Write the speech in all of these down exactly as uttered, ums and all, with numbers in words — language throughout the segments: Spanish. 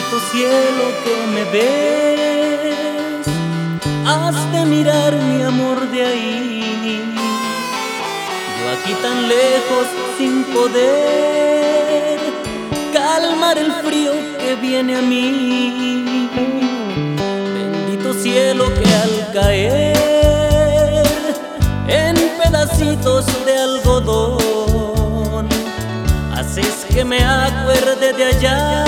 Bendito cielo que me ves, has de mirar mi amor de ahí. Yo aquí tan lejos sin poder calmar el frío que viene a mí. Bendito cielo que al caer en pedacitos de algodón haces que me acuerde de allá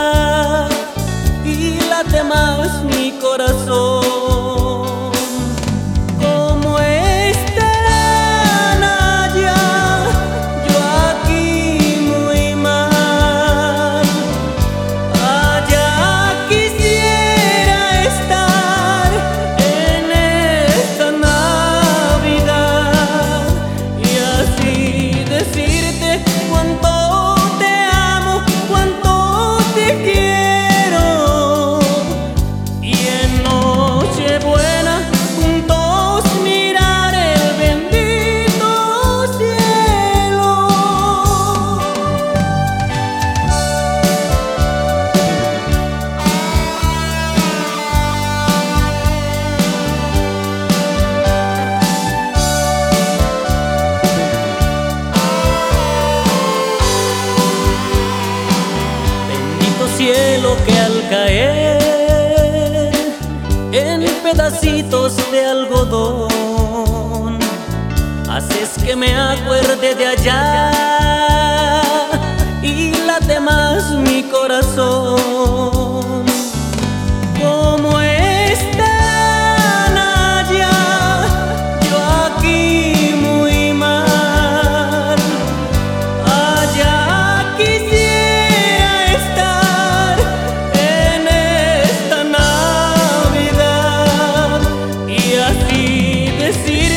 y late más mi corazón. ¿Cómo estarán allá? Yo aquí muy mal. Allá quisiera estar en esta Navidad y así decirte cuánto cielo que al caer en pedacitos de algodón haces que me acuerde de allá y late más mi corazón. ¿Cómo están allá? Yo aquí muy mal. Allá quisiera estar en esta Navidad y así decir